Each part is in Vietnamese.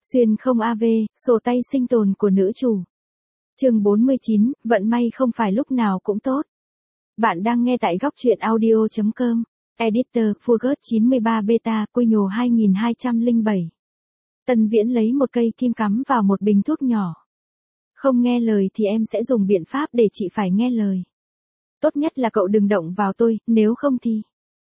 Xuyên không AV, sổ tay sinh tồn của nữ chủ. Chương 49, vận may không phải lúc nào cũng tốt. Bạn đang nghe tại góc truyện audio.com. Editor, Fugger 93 Beta, Quino 2207. Tân Viễn lấy một cây kim cắm vào một bình thuốc nhỏ. Không nghe lời thì em sẽ dùng biện pháp để chị phải nghe lời. Tốt nhất là cậu đừng động vào tôi, nếu không thì...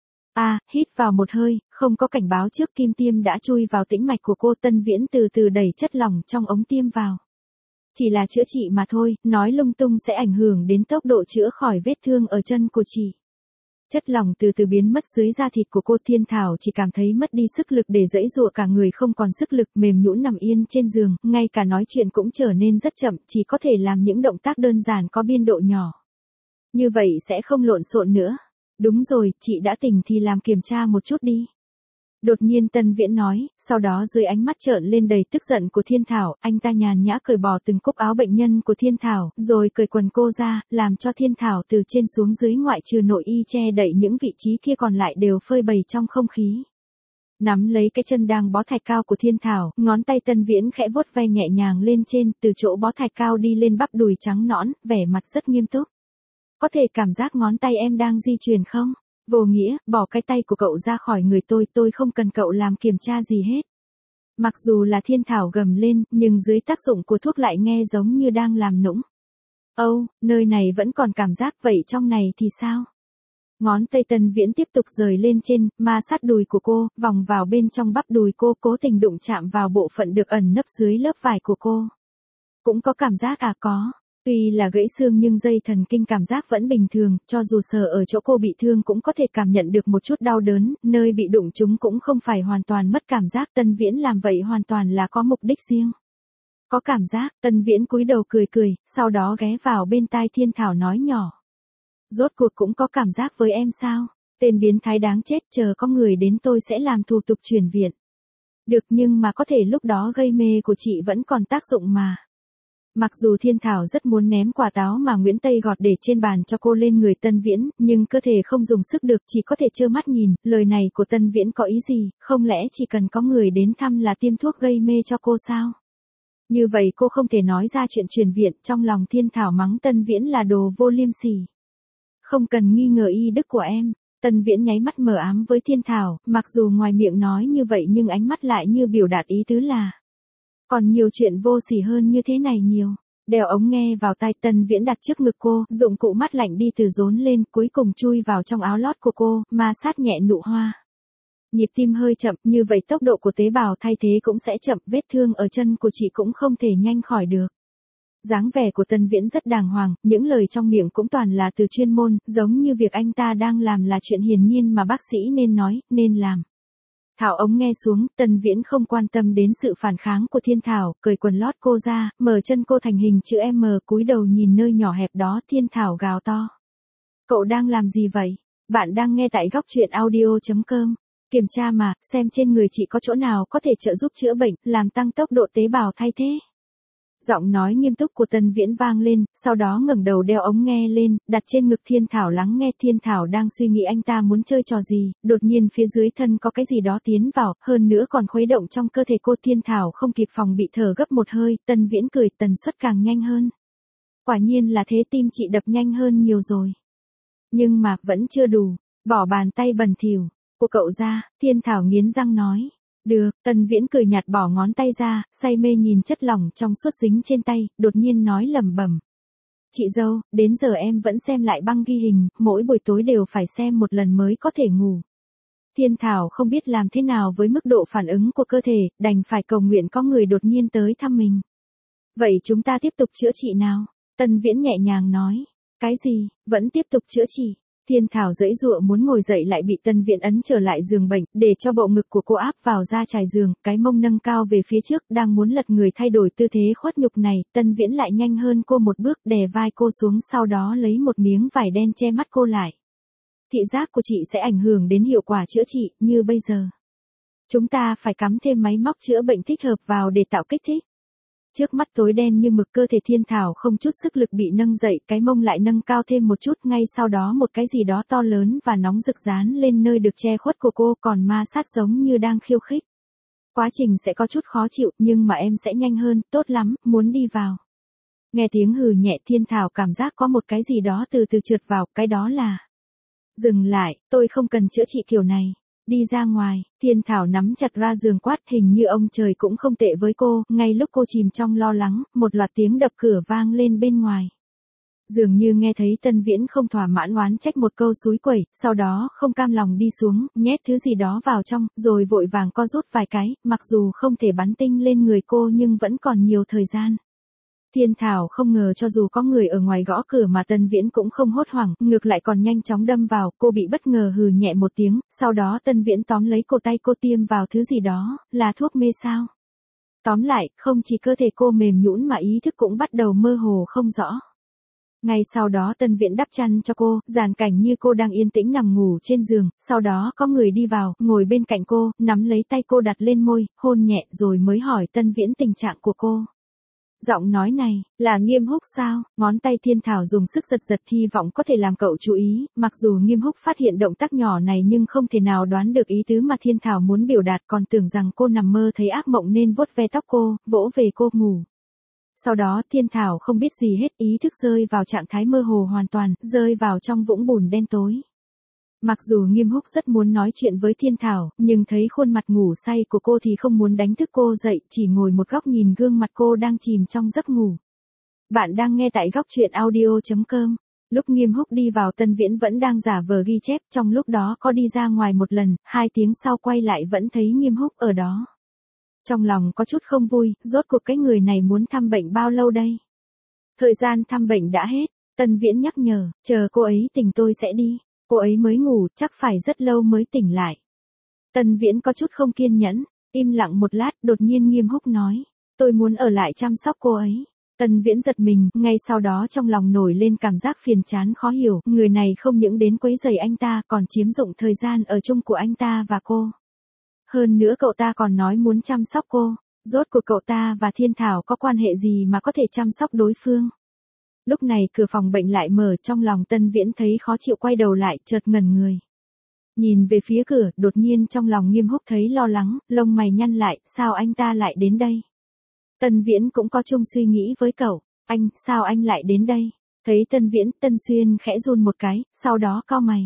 hít vào một hơi, không có cảnh báo trước kim tiêm đã chui vào tĩnh mạch của cô. Tân Viễn từ từ đẩy chất lỏng trong ống tiêm vào. Chỉ là chữa trị mà thôi, nói lung tung sẽ ảnh hưởng đến tốc độ chữa khỏi vết thương ở chân của chị. Chất lỏng từ từ biến mất dưới da thịt của cô. Thiên Thảo chỉ cảm thấy mất đi sức lực để giãy giụa, cả người không còn sức lực, mềm nhũn nằm yên trên giường, ngay cả nói chuyện cũng trở nên rất chậm, chỉ có thể làm những động tác đơn giản có biên độ nhỏ. Như vậy sẽ không lộn xộn nữa. Đúng rồi, chị đã tỉnh thì làm kiểm tra một chút đi. Đột nhiên Tân Viễn nói, sau đó dưới ánh mắt trợn lên đầy tức giận của Thiên Thảo, anh ta nhàn nhã cởi bỏ từng cúc áo bệnh nhân của Thiên Thảo, rồi cởi quần cô ra, làm cho Thiên Thảo từ trên xuống dưới ngoại trừ nội y che đậy những vị trí kia còn lại đều phơi bày trong không khí. Nắm lấy cái chân đang bó thạch cao của Thiên Thảo, ngón tay Tân Viễn khẽ vuốt ve nhẹ nhàng lên trên, từ chỗ bó thạch cao đi lên bắp đùi trắng nõn, vẻ mặt rất nghiêm túc. Có thể cảm giác ngón tay em đang di chuyển không? Vô nghĩa, bỏ cái tay của cậu ra khỏi người tôi không cần cậu làm kiểm tra gì hết. Mặc dù là Thiên Thảo gầm lên, nhưng dưới tác dụng của thuốc lại nghe giống như đang làm nũng. Nơi này vẫn còn cảm giác, vậy trong này thì sao? Ngón tay Tân Viễn tiếp tục rời lên trên, ma sát đùi của cô, vòng vào bên trong bắp đùi cô, cố tình đụng chạm vào bộ phận được ẩn nấp dưới lớp vải của cô. Cũng có cảm giác có. Tuy là gãy xương nhưng dây thần kinh cảm giác vẫn bình thường, cho dù sờ ở chỗ cô bị thương cũng có thể cảm nhận được một chút đau đớn, nơi bị đụng chúng cũng không phải hoàn toàn mất cảm giác. Tân Viễn làm vậy hoàn toàn là có mục đích riêng. Có cảm giác, Tân Viễn cúi đầu cười, sau đó ghé vào bên tai Thiên Thảo nói nhỏ. Rốt cuộc cũng có cảm giác với em sao? Tên biến thái đáng chết, chờ có người đến tôi sẽ làm thủ tục chuyển viện. Được, nhưng mà có thể lúc đó gây mê của chị vẫn còn tác dụng mà. Mặc dù Thiên Thảo rất muốn ném quả táo mà Nguyễn Tây gọt để trên bàn cho cô lên người Tân Viễn, nhưng cơ thể không dùng sức được, chỉ có thể trơ mắt nhìn. Lời này của Tân Viễn có ý gì, không lẽ chỉ cần có người đến thăm là tiêm thuốc gây mê cho cô sao? Như vậy cô không thể nói ra chuyện chuyển viện. Trong lòng Thiên Thảo mắng Tân Viễn là đồ vô liêm sỉ. Không cần nghi ngờ y đức của em. Tân Viễn nháy mắt mờ ám với Thiên Thảo, mặc dù ngoài miệng nói như vậy nhưng ánh mắt lại như biểu đạt ý tứ là còn nhiều chuyện vô sỉ hơn như thế này nhiều. Đeo ống nghe vào tai, Tân Viễn đặt trước ngực cô, dụng cụ mắt lạnh đi từ rốn lên, cuối cùng chui vào trong áo lót của cô, ma sát nhẹ nụ hoa. Nhịp tim hơi chậm, như vậy tốc độ của tế bào thay thế cũng sẽ chậm, vết thương ở chân của chị cũng không thể nhanh khỏi được. Dáng vẻ của Tân Viễn rất đàng hoàng, những lời trong miệng cũng toàn là từ chuyên môn, giống như việc anh ta đang làm là chuyện hiển nhiên mà bác sĩ nên nói, nên làm. Thảo ống nghe xuống, Tân Viễn không quan tâm đến sự phản kháng của Thiên Thảo, cởi quần lót cô ra, mở chân cô thành hình chữ M, cúi đầu nhìn nơi nhỏ hẹp đó. Thiên Thảo gào to. Cậu đang làm gì vậy? Bạn đang nghe tại góc truyện audio.com. Kiểm tra mà, xem trên người chị có chỗ nào có thể trợ giúp chữa bệnh, làm tăng tốc độ tế bào thay thế. Giọng nói nghiêm túc của Tân Viễn vang lên, sau đó ngẩng đầu đeo ống nghe lên, đặt trên ngực Thiên Thảo lắng nghe. Thiên Thảo đang suy nghĩ anh ta muốn chơi trò gì, đột nhiên phía dưới thân có cái gì đó tiến vào, hơn nữa còn khuấy động trong cơ thể cô. Thiên Thảo không kịp phòng bị thở gấp một hơi, Tân Viễn cười, tần suất càng nhanh hơn. Quả nhiên là thế, tim chị đập nhanh hơn nhiều rồi. Nhưng mà, vẫn chưa đủ, bỏ bàn tay bẩn thỉu của cậu ra, Thiên Thảo nghiến răng nói. Được, Tân Viễn cười nhạt bỏ ngón tay ra, say mê nhìn chất lỏng trong suốt dính trên tay, đột nhiên nói lẩm bẩm. Chị dâu, đến giờ em vẫn xem lại băng ghi hình, mỗi buổi tối đều phải xem một lần mới có thể ngủ. Thiên Thảo không biết làm thế nào với mức độ phản ứng của cơ thể, đành phải cầu nguyện có người đột nhiên tới thăm mình. Vậy chúng ta tiếp tục chữa trị nào? Tân Viễn nhẹ nhàng nói. Cái gì, vẫn tiếp tục chữa trị? Thiên Thảo giãy giụa muốn ngồi dậy lại bị Tân Viễn ấn trở lại giường bệnh, để cho bộ ngực của cô áp vào da trải giường, cái mông nâng cao về phía trước, đang muốn lật người thay đổi tư thế khuất nhục này, Tân Viễn lại nhanh hơn cô một bước, đè vai cô xuống, sau đó lấy một miếng vải đen che mắt cô lại. Thị giác của chị sẽ ảnh hưởng đến hiệu quả chữa trị, như bây giờ. Chúng ta phải cắm thêm máy móc chữa bệnh thích hợp vào để tạo kích thích. Trước mắt tối đen như mực, cơ thể Thiên Thảo không chút sức lực bị nâng dậy, cái mông lại nâng cao thêm một chút, ngay sau đó một cái gì đó to lớn và nóng rực dán lên nơi được che khuất của cô, còn ma sát giống như đang khiêu khích. Quá trình sẽ có chút khó chịu, nhưng mà em sẽ nhanh hơn, tốt lắm, muốn đi vào. Nghe tiếng hừ nhẹ Thiên Thảo cảm giác có một cái gì đó từ từ trượt vào, cái đó là... Dừng lại, tôi không cần chữa trị kiểu này. Đi ra ngoài, Thiên Thảo nắm chặt ra giường quát, hình như ông trời cũng không tệ với cô, ngay lúc cô chìm trong lo lắng, một loạt tiếng đập cửa vang lên bên ngoài. Dường như nghe thấy Tân Viễn không thỏa mãn oán trách một câu xúi quẩy, sau đó không cam lòng đi xuống, nhét thứ gì đó vào trong, rồi vội vàng co rút vài cái, mặc dù không thể bắn tinh lên người cô nhưng vẫn còn nhiều thời gian. Thiên Thảo không ngờ cho dù có người ở ngoài gõ cửa mà Tân Viễn cũng không hốt hoảng, ngược lại còn nhanh chóng đâm vào, cô bị bất ngờ hừ nhẹ một tiếng, sau đó Tân Viễn tóm lấy cổ tay cô tiêm vào thứ gì đó, là thuốc mê sao? Tóm lại, không chỉ cơ thể cô mềm nhũn mà ý thức cũng bắt đầu mơ hồ không rõ. Ngay sau đó Tân Viễn đắp chăn cho cô, dàn cảnh như cô đang yên tĩnh nằm ngủ trên giường, sau đó có người đi vào, ngồi bên cạnh cô, nắm lấy tay cô đặt lên môi, hôn nhẹ rồi mới hỏi Tân Viễn tình trạng của cô. Giọng nói này, là Nghiêm Húc sao? Ngón tay Thiên Thảo dùng sức giật giật hy vọng có thể làm cậu chú ý, mặc dù Nghiêm Húc phát hiện động tác nhỏ này nhưng không thể nào đoán được ý tứ mà Thiên Thảo muốn biểu đạt, còn tưởng rằng cô nằm mơ thấy ác mộng nên vuốt ve tóc cô, vỗ về cô ngủ. Sau đó Thiên Thảo không biết gì hết, ý thức rơi vào trạng thái mơ hồ hoàn toàn, rơi vào trong vũng bùn đen tối. Mặc dù Nghiêm Húc rất muốn nói chuyện với Thiên Thảo, nhưng thấy khuôn mặt ngủ say của cô thì không muốn đánh thức cô dậy, chỉ ngồi một góc nhìn gương mặt cô đang chìm trong giấc ngủ. Bạn đang nghe tại góc truyện audio.com. Lúc Nghiêm Húc đi vào Tân Viễn vẫn đang giả vờ ghi chép, trong lúc đó có đi ra ngoài một lần, 2 tiếng sau quay lại vẫn thấy Nghiêm Húc ở đó. Trong lòng có chút không vui, rốt cuộc cái người này muốn thăm bệnh bao lâu đây? Thời gian thăm bệnh đã hết, Tân Viễn nhắc nhở, chờ cô ấy tỉnh tôi sẽ đi. Cô ấy mới ngủ, chắc phải rất lâu mới tỉnh lại. Tân Viễn có chút không kiên nhẫn, im lặng một lát, đột nhiên Nghiêm Húc nói, tôi muốn ở lại chăm sóc cô ấy. Tân Viễn giật mình, ngay sau đó trong lòng nổi lên cảm giác phiền chán khó hiểu, người này không những đến quấy rầy anh ta còn chiếm dụng thời gian ở chung của anh ta và cô. Hơn nữa cậu ta còn nói muốn chăm sóc cô, rốt cuộc cậu ta và Thiên Thảo có quan hệ gì mà có thể chăm sóc đối phương. Lúc này cửa phòng bệnh lại mở, trong lòng Tân Viễn thấy khó chịu quay đầu lại, chợt ngẩn người. Nhìn về phía cửa, đột nhiên trong lòng Nghiêm Húc thấy lo lắng, lông mày nhăn lại, sao anh ta lại đến đây? Tân Viễn cũng có chung suy nghĩ với cậu, sao anh lại đến đây? Thấy Tân Viễn, Tân Xuyên khẽ run một cái, sau đó cau mày.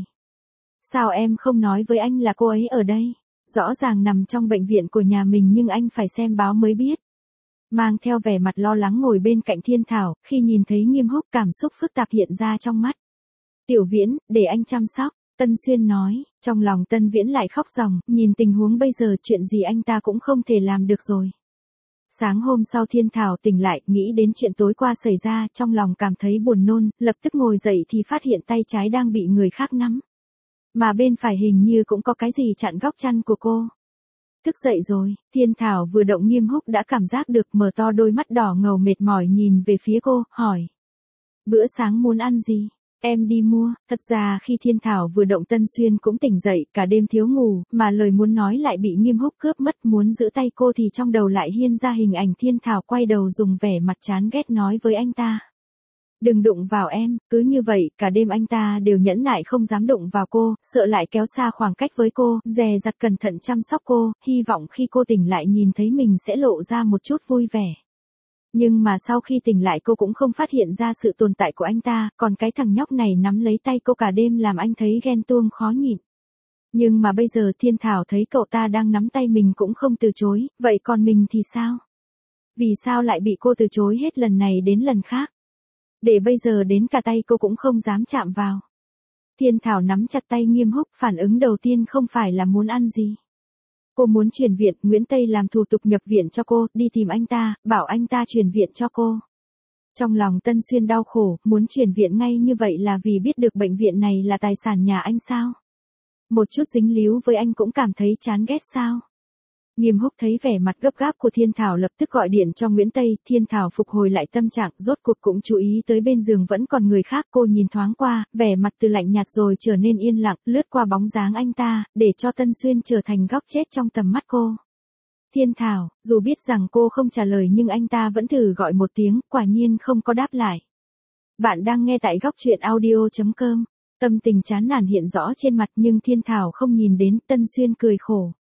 Sao em không nói với anh là cô ấy ở đây? Rõ ràng nằm trong bệnh viện của nhà mình nhưng anh phải xem báo mới biết. Mang theo vẻ mặt lo lắng ngồi bên cạnh Thiên Thảo, khi nhìn thấy Nghiêm Húc cảm xúc phức tạp hiện ra trong mắt. Tiểu Viễn, để anh chăm sóc, Tân Xuyên nói, trong lòng Tân Viễn lại khóc ròng, nhìn tình huống bây giờ chuyện gì anh ta cũng không thể làm được rồi. Sáng hôm sau Thiên Thảo tỉnh lại, nghĩ đến chuyện tối qua xảy ra, trong lòng cảm thấy buồn nôn, lập tức ngồi dậy thì phát hiện tay trái đang bị người khác nắm. Mà bên phải hình như cũng có cái gì chặn góc chăn của cô. Thức dậy rồi, Thiên Thảo vừa động Nghiêm Húc đã cảm giác được, mở to đôi mắt đỏ ngầu mệt mỏi nhìn về phía cô, hỏi. Bữa sáng muốn ăn gì? Em đi mua. Thật ra khi Thiên Thảo vừa động Tân Xuyên cũng tỉnh dậy, cả đêm thiếu ngủ, mà lời muốn nói lại bị Nghiêm Húc cướp mất, muốn giữ tay cô thì trong đầu lại hiên ra hình ảnh Thiên Thảo quay đầu dùng vẻ mặt chán ghét nói với anh ta. Đừng đụng vào em, cứ như vậy, cả đêm anh ta đều nhẫn nại không dám đụng vào cô, sợ lại kéo xa khoảng cách với cô, dè dặt cẩn thận chăm sóc cô, hy vọng khi cô tỉnh lại nhìn thấy mình sẽ lộ ra một chút vui vẻ. Nhưng mà sau khi tỉnh lại cô cũng không phát hiện ra sự tồn tại của anh ta, còn cái thằng nhóc này nắm lấy tay cô cả đêm làm anh thấy ghen tuông khó nhịn. Nhưng mà bây giờ Thiên Thảo thấy cậu ta đang nắm tay mình cũng không từ chối, vậy còn mình thì sao? Vì sao lại bị cô từ chối hết lần này đến lần khác? Để bây giờ đến cả tay cô cũng không dám chạm vào. Thiên Thảo nắm chặt tay Nghiêm Húc, phản ứng đầu tiên không phải là muốn ăn gì. Cô muốn chuyển viện, Nguyễn Tây làm thủ tục nhập viện cho cô, đi tìm anh ta, bảo anh ta chuyển viện cho cô. Trong lòng Tân Xuyên đau khổ, muốn chuyển viện ngay như vậy là vì biết được bệnh viện này là tài sản nhà anh sao? Một chút dính líu với anh cũng cảm thấy chán ghét sao? Nghiêm Húc thấy vẻ mặt gấp gáp của Thiên Thảo lập tức gọi điện cho Nguyễn Tây, Thiên Thảo phục hồi lại tâm trạng, rốt cuộc cũng chú ý tới bên giường vẫn còn người khác, cô nhìn thoáng qua, vẻ mặt từ lạnh nhạt rồi trở nên yên lặng, lướt qua bóng dáng anh ta, để cho Tân Xuyên trở thành góc chết trong tầm mắt cô. Thiên Thảo, dù biết rằng cô không trả lời nhưng anh ta vẫn thử gọi một tiếng, quả nhiên không có đáp lại. Bạn đang nghe tại góc truyện audio.com, tâm tình chán nản hiện rõ trên mặt nhưng Thiên Thảo không nhìn đến, Tân Xuyên cười khổ.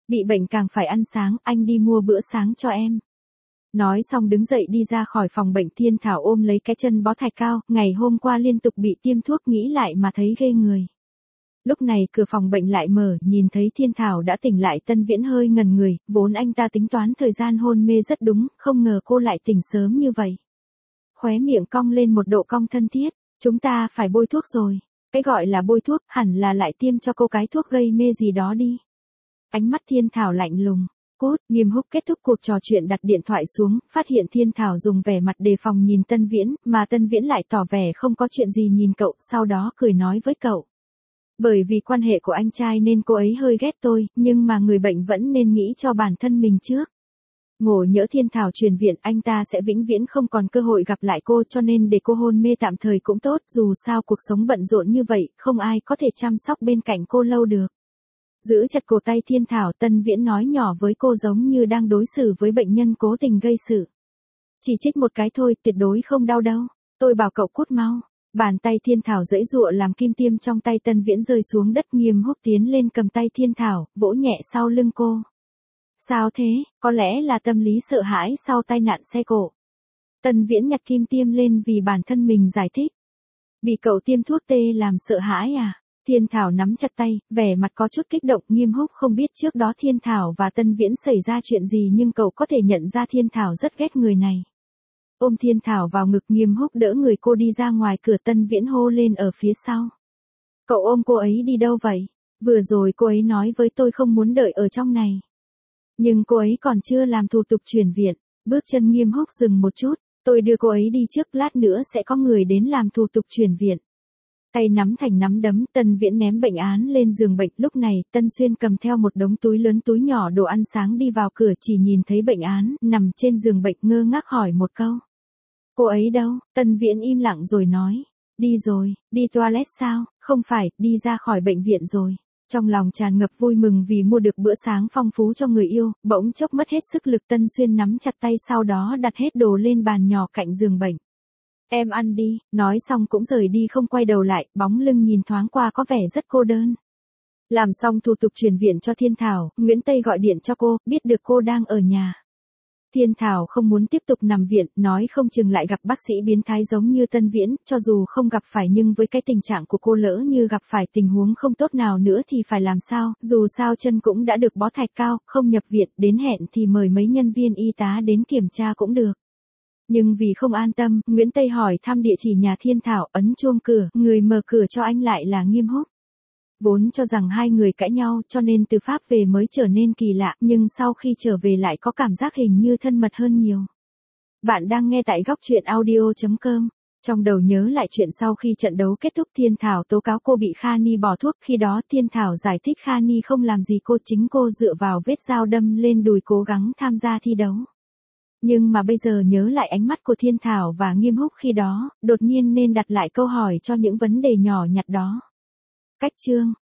Bị bệnh càng phải ăn sáng, anh đi mua bữa sáng cho em. Nói xong đứng dậy đi ra khỏi phòng bệnh. Thiên Thảo ôm lấy cái chân bó thạch cao, ngày hôm qua liên tục bị tiêm thuốc nghĩ lại mà thấy ghê người. Lúc này cửa phòng bệnh lại mở, nhìn thấy Thiên Thảo đã tỉnh lại. Tân Viễn hơi ngần người, vốn anh ta tính toán thời gian hôn mê rất đúng, không ngờ cô lại tỉnh sớm như vậy. Khóe miệng cong lên một độ cong thân thiết, chúng ta phải bôi thuốc rồi. Cái gọi là bôi thuốc, hẳn là lại tiêm cho cô cái thuốc gây mê gì đó đi. Ánh mắt Thiên Thảo lạnh lùng. Cút. Nghiêm Húc kết thúc cuộc trò chuyện đặt điện thoại xuống, phát hiện Thiên Thảo dùng vẻ mặt đề phòng nhìn Tân Viễn, mà Tân Viễn lại tỏ vẻ không có chuyện gì nhìn cậu, sau đó cười nói với cậu. Bởi vì quan hệ của anh trai nên cô ấy hơi ghét tôi, nhưng mà người bệnh vẫn nên nghĩ cho bản thân mình trước. Ngộ nhỡ Thiên Thảo chuyển viện, anh ta sẽ vĩnh viễn không còn cơ hội gặp lại cô, cho nên để cô hôn mê tạm thời cũng tốt, dù sao cuộc sống bận rộn như vậy, không ai có thể chăm sóc bên cạnh cô lâu được. Giữ chặt cổ tay Thiên Thảo, Tân Viễn nói nhỏ với cô giống như đang đối xử với bệnh nhân cố tình gây sự. Chỉ trích một cái thôi, tuyệt đối không đau đâu. Tôi bảo cậu cút mau. Bàn tay Thiên Thảo giãy giụa làm kim tiêm trong tay Tân Viễn rơi xuống đất. Nghiêm Húc tiến lên cầm tay Thiên Thảo, vỗ nhẹ sau lưng cô. Sao thế, có lẽ là tâm lý sợ hãi sau tai nạn xe cộ. Tân Viễn nhặt kim tiêm lên vì bản thân mình giải thích. Bị cậu tiêm thuốc tê làm sợ hãi à? Thiên Thảo nắm chặt tay, vẻ mặt có chút kích động. Nghiêm Húc không biết trước đó Thiên Thảo và Tân Viễn xảy ra chuyện gì, nhưng cậu có thể nhận ra Thiên Thảo rất ghét người này. Ôm Thiên Thảo vào ngực, Nghiêm Húc đỡ người cô đi ra ngoài cửa. Tân Viễn hô lên ở phía sau. Cậu ôm cô ấy đi đâu vậy? Vừa rồi cô ấy nói với tôi không muốn đợi ở trong này. Nhưng cô ấy còn chưa làm thủ tục chuyển viện. Bước chân Nghiêm Húc dừng một chút. Tôi đưa cô ấy đi trước, lát nữa sẽ có người đến làm thủ tục chuyển viện. Tay nắm thành nắm đấm, Tân Viễn ném bệnh án lên giường bệnh. Lúc này, Tân Xuyên cầm theo một đống túi lớn túi nhỏ đồ ăn sáng đi vào cửa, chỉ nhìn thấy bệnh án nằm trên giường bệnh, ngơ ngác hỏi một câu. Cô ấy đâu? Tân Viễn im lặng rồi nói. Đi rồi. Đi toilet sao? Không phải, đi ra khỏi bệnh viện rồi. Trong lòng tràn ngập vui mừng vì mua được bữa sáng phong phú cho người yêu, bỗng chốc mất hết sức lực. Tân Xuyên nắm chặt tay, sau đó đặt hết đồ lên bàn nhỏ cạnh giường bệnh. Em ăn đi, nói xong cũng rời đi không quay đầu lại, bóng lưng nhìn thoáng qua có vẻ rất cô đơn. Làm xong thủ tục chuyển viện cho Thiên Thảo, Nguyễn Tây gọi điện cho cô, biết được cô đang ở nhà. Thiên Thảo không muốn tiếp tục nằm viện, nói không chừng lại gặp bác sĩ biến thái giống như Tân Viễn, cho dù không gặp phải nhưng với cái tình trạng của cô, lỡ như gặp phải tình huống không tốt nào nữa thì phải làm sao, dù sao chân cũng đã được bó thạch cao, không nhập viện, đến hẹn thì mời mấy nhân viên y tá đến kiểm tra cũng được. Nhưng vì không an tâm, Nguyễn Tây hỏi thăm địa chỉ nhà Thiên Thảo, ấn chuông cửa, người mở cửa cho anh lại là Nghiêm Húc. Vốn cho rằng hai người cãi nhau cho nên từ Pháp về mới trở nên kỳ lạ, nhưng sau khi trở về lại có cảm giác hình như thân mật hơn nhiều. Bạn đang nghe tại góc truyện audio.com. Trong đầu nhớ lại chuyện sau khi trận đấu kết thúc, Thiên Thảo tố cáo cô bị Kha Ni bỏ thuốc. Khi đó Thiên Thảo giải thích Kha Ni không làm gì cô, chính cô dựa vào vết dao đâm lên đùi cố gắng tham gia thi đấu. Nhưng mà bây giờ nhớ lại ánh mắt của Thiên Thảo và Nghiêm Húc khi đó, đột nhiên nên đặt lại câu hỏi cho những vấn đề nhỏ nhặt đó. Cách chương